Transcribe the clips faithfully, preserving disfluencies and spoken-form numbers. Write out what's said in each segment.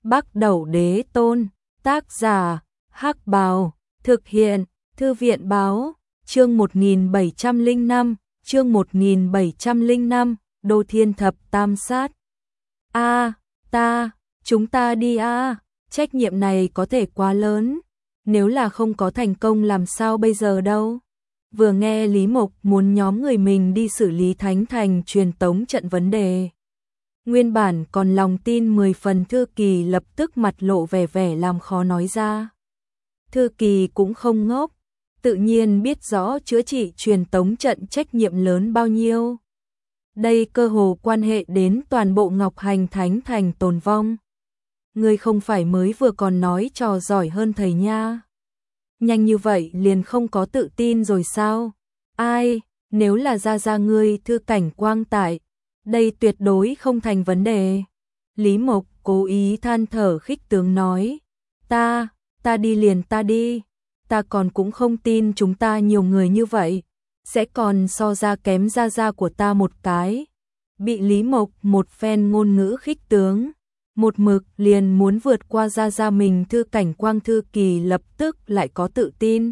Bắc Đẩu Đế Tôn, tác giả, Hắc Bào, thực hiện, Thư viện báo, chương một nghìn bảy trăm lẻ năm, chương một nghìn bảy trăm lẻ năm, Đô Thiên Thập Tam Sát. A, ta, chúng ta đi a, trách nhiệm này có thể quá lớn, nếu là không có thành công làm sao bây giờ đâu. Vừa nghe Lý Mộc muốn nhóm người mình đi xử lý Thánh Thành truyền tống trận vấn đề. Nguyên bản còn lòng tin mười phần Thư Kỳ lập tức mặt lộ vẻ vẻ làm khó nói ra. Thư Kỳ cũng không ngốc, tự nhiên biết rõ chữa trị truyền tống trận trách nhiệm lớn bao nhiêu. Đây cơ hồ quan hệ đến toàn bộ Ngọc Hành Thánh Thành tồn vong. Ngươi không phải mới vừa còn nói trò giỏi hơn thầy nha. Nhanh như vậy liền không có tự tin rồi sao? Ai, nếu là ra ra ngươi Thư Cảnh Quang tại, đây tuyệt đối không thành vấn đề. Lý Mộc cố ý than thở khích tướng nói, ta, ta đi liền ta đi, ta còn cũng không tin chúng ta nhiều người như vậy, sẽ còn so ra kém ra ra của ta một cái. Bị Lý Mộc một phen ngôn ngữ khích tướng, một mực liền muốn vượt qua ra ra mình Thư Cảnh Quang Thư Kỳ lập tức lại có tự tin.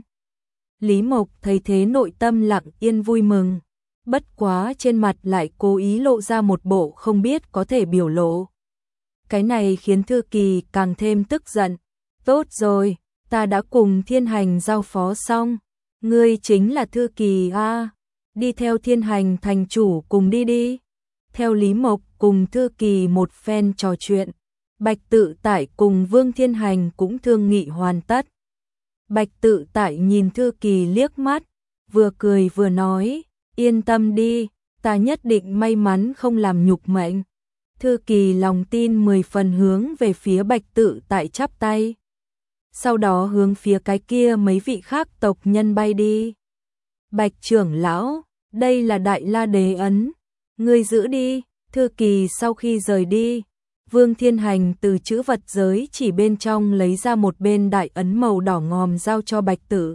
Lý Mộc thấy thế nội tâm lặng yên vui mừng, bất quá trên mặt lại cố ý lộ ra một bộ không biết có thể biểu lộ. Cái này khiến Thư Kỳ càng thêm tức giận. Tốt rồi, ta đã cùng Thiên Hành giao phó xong, ngươi chính là Thư Kỳ a, đi theo Thiên Hành thành chủ cùng đi đi. Theo Lý Mộc cùng Thư Kỳ một phen trò chuyện, Bạch Tự Tại cùng Vương Thiên Hành cũng thương nghị hoàn tất. Bạch Tự Tại nhìn Thư Kỳ liếc mắt, vừa cười vừa nói, yên tâm đi, ta nhất định may mắn không làm nhục mệnh. Thư Kỳ lòng tin mười phần hướng về phía Bạch Tự Tại chắp tay. Sau đó hướng phía cái kia mấy vị khác tộc nhân bay đi. Bạch trưởng lão, đây là Đại La Đế ấn, ngươi giữ đi. Thư Kỳ sau khi rời đi, Vương Thiên Hành từ chữ vật giới chỉ bên trong lấy ra một bên đại ấn màu đỏ ngòm giao cho Bạch Tự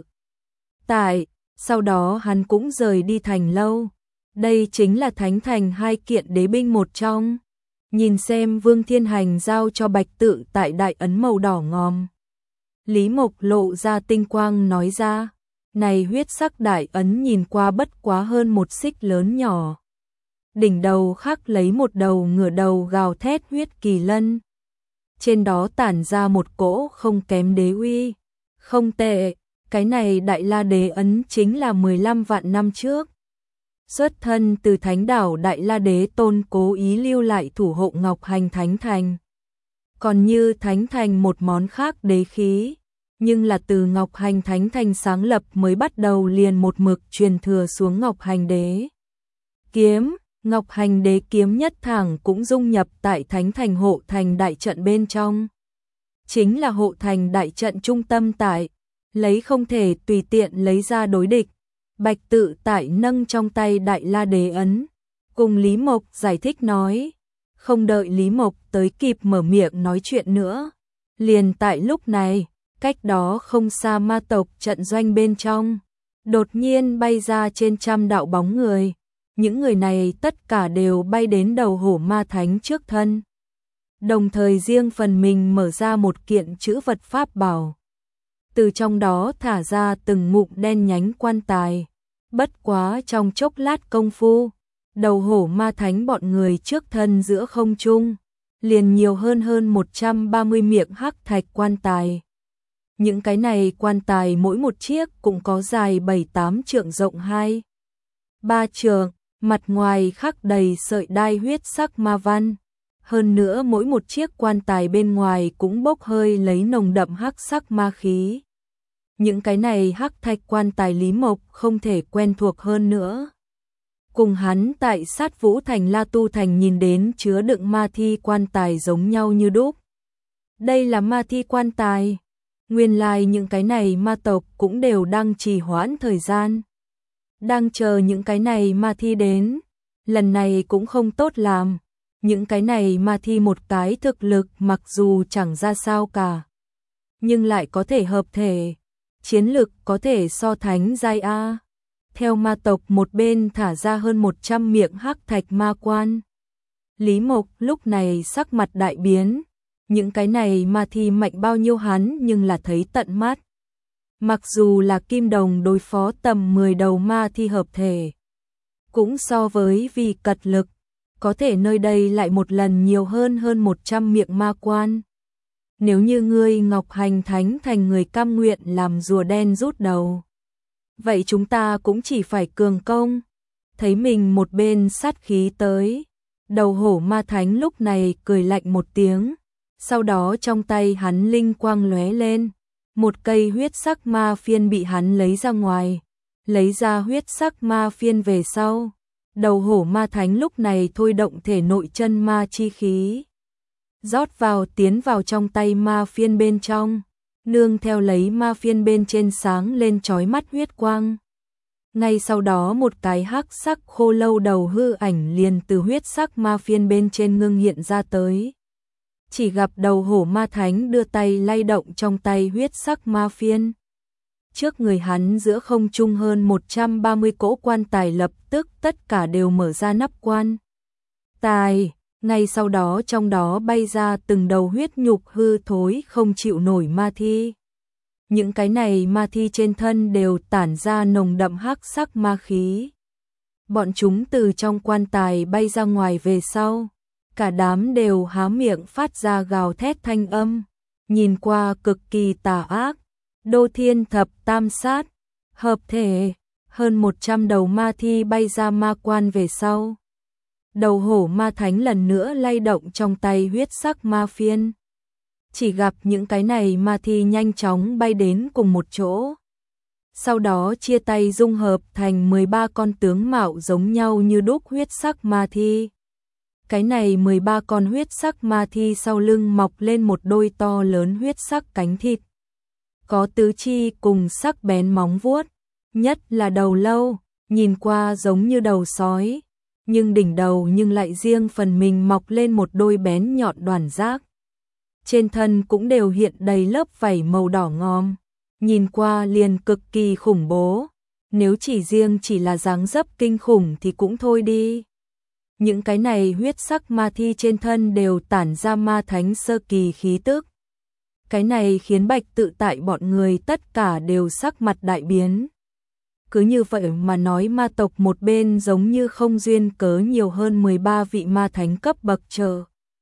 Tại, sau đó hắn cũng rời đi thành lâu. Đây chính là Thánh Thành hai kiện đế binh một trong. Nhìn xem Vương Thiên Hành giao cho Bạch Tự Tại đại ấn màu đỏ ngòm, Lý Mộc lộ ra tinh quang nói ra, này huyết sắc đại ấn nhìn qua bất quá hơn một xích lớn nhỏ. Đỉnh đầu khắc lấy một đầu ngửa đầu gào thét huyết kỳ lân. Trên đó tản ra một cỗ không kém đế uy. Không tệ, cái này Đại La Đế ấn chính là mười lăm vạn năm trước. Xuất thân từ Thánh Đảo Đại La Đế Tôn cố ý lưu lại thủ hộ Ngọc Hành Thánh Thành. Còn như Thánh Thành một món khác đế khí, nhưng là từ Ngọc Hành Thánh Thành sáng lập mới bắt đầu liền một mực truyền thừa xuống Ngọc Hành Đế Kiếm. Ngọc Hành Đế Kiếm nhất thẳng cũng dung nhập tại Thánh Thành hộ thành đại trận bên trong. Chính là hộ thành đại trận trung tâm tại, lấy không thể tùy tiện lấy ra đối địch. Bạch Tự Tại nâng trong tay Đại La Đế ấn, cùng Lý Mộc giải thích nói. Không đợi Lý Mộc tới kịp mở miệng nói chuyện nữa, liền tại lúc này, cách đó không xa ma tộc trận doanh bên trong, đột nhiên bay ra trên trăm đạo bóng người. Những người này tất cả đều bay đến đầu hổ ma thánh trước thân, đồng thời riêng phần mình mở ra một kiện chữ vật pháp bảo. Từ trong đó thả ra từng ngụm đen nhánh quan tài. Bất quá trong chốc lát công phu, đầu hổ ma thánh bọn người trước thân giữa không trung, liền nhiều hơn hơn một trăm ba mươi miệng hắc thạch quan tài. Những cái này quan tài mỗi một chiếc cũng có dài bảy tám trượng rộng hai ba trượng. Mặt ngoài khắc đầy sợi đai huyết sắc ma văn. Hơn nữa mỗi một chiếc quan tài bên ngoài cũng bốc hơi lấy nồng đậm hắc sắc ma khí. Những cái này hắc thạch quan tài Lý Mộc không thể quen thuộc hơn nữa. Cùng hắn tại Sát Vũ Thành La Tu Thành nhìn đến chứa đựng ma thi quan tài giống nhau như đúc. Đây là ma thi quan tài. Nguyên lai những cái này ma tộc cũng đều đang trì hoãn thời gian, đang chờ những cái này ma thi đến. Lần này cũng không tốt làm. Những cái này ma thi một cái thực lực mặc dù chẳng ra sao cả, nhưng lại có thể hợp thể, chiến lực có thể so thánh giai A. Theo ma tộc một bên thả ra hơn một trăm miệng hắc thạch ma quan. Lý Mộc lúc này sắc mặt đại biến, Những cái này ma thi mạnh bao nhiêu hắn nhưng là thấy tận mắt. Mặc dù là kim đồng đối phó tầm mười đầu ma thi hợp thể, cũng so với vì cật lực, có thể nơi đây lại một lần nhiều hơn hơn một trăm miệng ma quan. Nếu như ngươi Ngọc Hành Thánh thành người cam nguyện làm rùa đen rút đầu, vậy chúng ta cũng chỉ phải cường công. Thấy mình một bên sát khí tới, đầu hổ ma thánh lúc này cười lạnh một tiếng, sau đó trong tay hắn linh quang lóe lên, một cây huyết sắc ma phiên bị hắn lấy ra ngoài, lấy ra huyết sắc ma phiên về sau. Đầu hổ ma thánh lúc này thôi động thể nội chân ma chi khí, rót vào tiến vào trong tay ma phiên bên trong, nương theo lấy ma phiên bên trên sáng lên chói mắt huyết quang. Ngay sau đó một cái hắc sắc khô lâu đầu hư ảnh liền từ huyết sắc ma phiên bên trên ngưng hiện ra tới. Chỉ gặp đầu hổ ma thánh đưa tay lay động trong tay huyết sắc ma phiên. Trước người hắn giữa không trung hơn một trăm ba mươi cỗ quan tài lập tức tất cả đều mở ra nắp quan tài, ngay sau đó trong đó bay ra từng đầu huyết nhục hư thối không chịu nổi ma thi. Những cái này ma thi trên thân đều tản ra nồng đậm hắc sắc ma khí. Bọn chúng từ trong quan tài bay ra ngoài về sau, cả đám đều há miệng phát ra gào thét thanh âm, nhìn qua cực kỳ tà ác. Đô Thiên Thập Tam Sát, hợp thể, hơn một trăm đầu ma thi bay ra ma quan về sau. Đầu hổ ma thánh lần nữa lay động trong tay huyết sắc ma phiên. Chỉ gặp những cái này ma thi nhanh chóng bay đến cùng một chỗ. Sau đó chia tay dung hợp thành mười ba con tướng mạo giống nhau như đúc huyết sắc ma thi. Cái này mười ba con huyết sắc ma thi sau lưng mọc lên một đôi to lớn huyết sắc cánh thịt. Có tứ chi cùng sắc bén móng vuốt, nhất là đầu lâu, nhìn qua giống như đầu sói, nhưng đỉnh đầu nhưng lại riêng phần mình mọc lên một đôi bén nhọn đoản giác. Trên thân cũng đều hiện đầy lớp vảy màu đỏ ngòm, nhìn qua liền cực kỳ khủng bố. Nếu chỉ riêng chỉ là dáng dấp kinh khủng thì cũng thôi đi. Những cái này huyết sắc ma thi trên thân đều tản ra ma thánh sơ kỳ khí tức. Cái này khiến Bạch Tự Tại bọn người tất cả đều sắc mặt đại biến. Cứ như vậy mà nói ma tộc một bên giống như không duyên cớ nhiều hơn mười ba vị ma thánh cấp bậc trở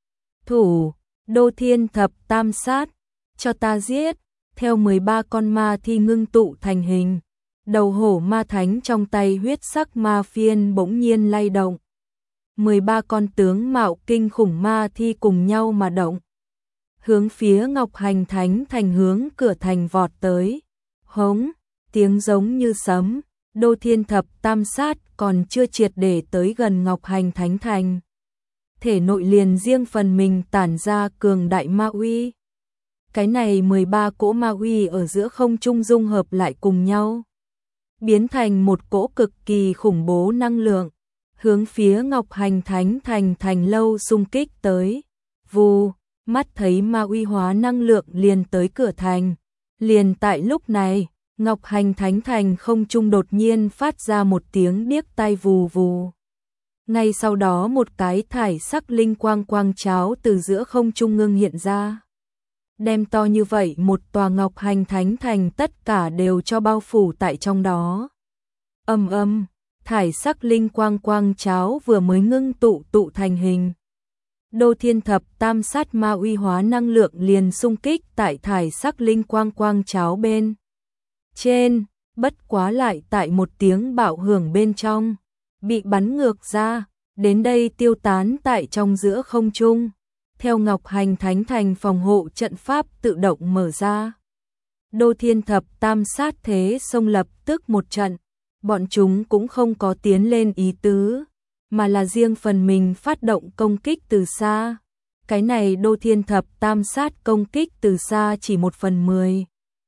thủ. Đô Thiên Thập Tam Sát, cho ta giết. Theo mười ba con ma thi ngưng tụ thành hình, đầu hổ ma thánh trong tay huyết sắc ma phiên bỗng nhiên lay động. mười ba con tướng mạo kinh khủng ma thi cùng nhau mà động, hướng phía Ngọc Hành Thánh thành hướng cửa thành vọt tới. Hống, tiếng giống như sấm. Đô Thiên Thập Tam Sát còn chưa triệt để tới gần Ngọc Hành Thánh thành, thể nội liền riêng phần mình tản ra cường đại ma uy. Cái này mười ba cỗ ma uy ở giữa không trung dung hợp lại cùng nhau, biến thành một cỗ cực kỳ khủng bố năng lượng, hướng phía Ngọc Hành Thánh thành thành lâu xung kích tới. Vù, mắt thấy ma uy hóa năng lượng liền tới cửa thành. Liền tại lúc này, Ngọc Hành Thánh thành không trung đột nhiên phát ra một tiếng điếc tai vù vù. Ngay sau đó một cái thải sắc linh quang quang cháo từ giữa không trung ngưng hiện ra, đem to như vậy một tòa Ngọc Hành Thánh thành tất cả đều cho bao phủ tại trong đó. Âm âm, thải sắc linh quang quang cháo vừa mới ngưng tụ tụ thành hình. Đô Thiên Thập Tam Sát ma uy hóa năng lượng liền xung kích tại thải sắc linh quang quang cháo bên trên, bất quá lại tại một tiếng bạo hưởng bên trong, bị bắn ngược ra, đến đây tiêu tán tại trong giữa không trung. Theo Ngọc Hành Thánh thành phòng hộ trận pháp tự động mở ra, Đô Thiên Thập Tam Sát thế xông lập tức một trận, bọn chúng cũng không có tiến lên ý tứ, mà là riêng phần mình phát động công kích từ xa. Cái này Đô Thiên Thập Tam Sát công kích từ xa chỉ một phần mười.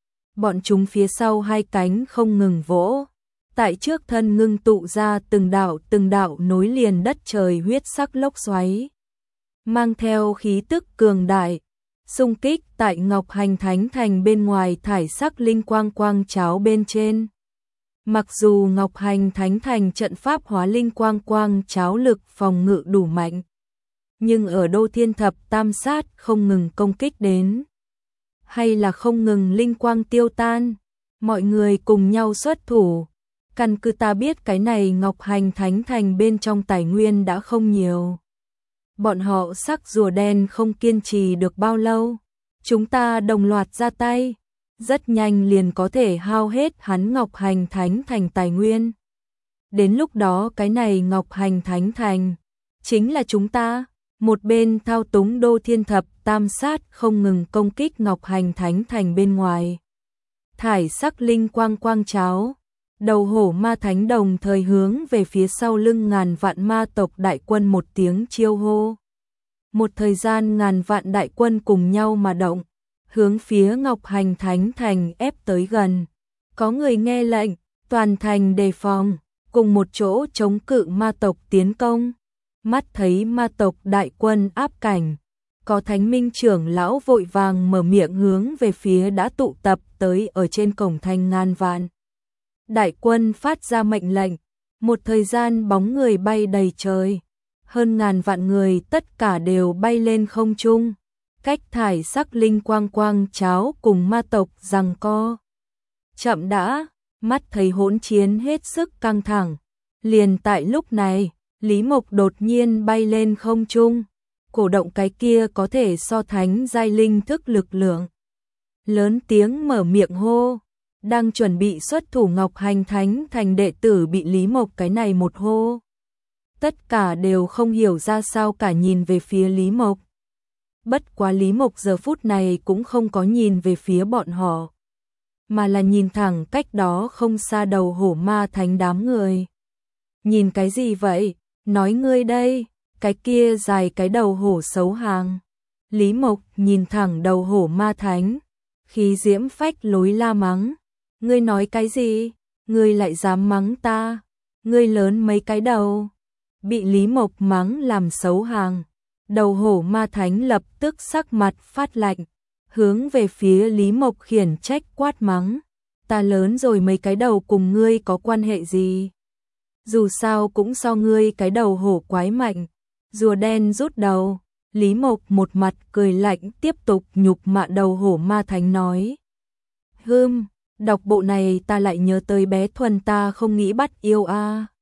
Bọn chúng phía sau hai cánh không ngừng vỗ, tại trước thân ngưng tụ ra từng đạo từng đạo nối liền đất trời huyết sắc lốc xoáy, mang theo khí tức cường đại, xung kích tại Ngọc Hành Thánh thành bên ngoài thải sắc linh quang quang cháo bên trên. Mặc dù Ngọc Hành Thánh thành trận pháp hóa linh quang quang cháo lực phòng ngự đủ mạnh, nhưng ở Đô Thiên Thập Tam Sát không ngừng công kích đến, hay là không ngừng linh quang tiêu tan, mọi người cùng nhau xuất thủ. Căn cứ ta biết cái này Ngọc Hành Thánh Thành bên trong tài nguyên đã không nhiều. Bọn họ sắc rùa đen không kiên trì được bao lâu. Chúng ta đồng loạt ra tay, rất nhanh liền có thể hao hết hắn Ngọc Hành Thánh Thành tài nguyên. Đến lúc đó cái này Ngọc Hành Thánh Thành chính là chúng ta. Một bên thao túng Đô Thiên Thập Tam Sát không ngừng công kích Ngọc Hành Thánh Thành bên ngoài. Thải sắc linh quang quang cháo, đầu hổ ma thánh đồng thời hướng về phía sau lưng ngàn vạn ma tộc đại quân một tiếng chiêu hô. Một thời gian ngàn vạn đại quân cùng nhau mà động, hướng phía Ngọc Hành Thánh Thành ép tới gần. Có người nghe lệnh, toàn thành đề phòng, cùng một chỗ chống cự ma tộc tiến công. Mắt thấy ma tộc đại quân áp cảnh, có thánh minh trưởng lão vội vàng mở miệng hướng về phía đã tụ tập tới ở trên cổng thành ngàn vạn. Đại quân phát ra mệnh lệnh, một thời gian bóng người bay đầy trời, hơn ngàn vạn người tất cả đều bay lên không trung, cách thải sắc linh quang quang cháo cùng ma tộc giằng co. Chậm đã, mắt thấy hỗn chiến hết sức căng thẳng, liền tại lúc này, Lý Mộc đột nhiên bay lên không trung, cổ động cái kia có thể so thánh giai linh thức lực lượng. Lớn tiếng mở miệng hô, đang chuẩn bị xuất thủ Ngọc Hành Thánh Thành đệ tử bị Lý Mộc cái này một hô. Tất cả đều không hiểu ra sao cả nhìn về phía Lý Mộc. Bất quá Lý Mộc giờ phút này cũng không có nhìn về phía bọn họ, mà là nhìn thẳng cách đó không xa đầu hổ ma thánh đám người. Nhìn cái gì vậy? Nói ngươi đây, cái kia dài cái đầu hổ xấu hàng. Lý Mộc nhìn thẳng đầu hổ ma thánh, khí diễm phách lối la mắng. Ngươi nói cái gì? Ngươi lại dám mắng ta? Ngươi lớn mấy cái đầu? Bị Lý Mộc mắng làm xấu hàng. Đầu hổ ma thánh lập tức sắc mặt phát lạnh, hướng về phía Lý Mộc khiển trách quát mắng. Ta lớn rồi mấy cái đầu cùng ngươi có quan hệ gì? Dù sao cũng so ngươi cái đầu hổ quái mạnh. Rùa đen rút đầu, Lý Mộc một mặt cười lạnh tiếp tục nhục mạ đầu hổ ma thánh nói. Hưm, đọc bộ này ta lại nhớ tới bé Thuần ta không nghĩ bắt yêu a. À.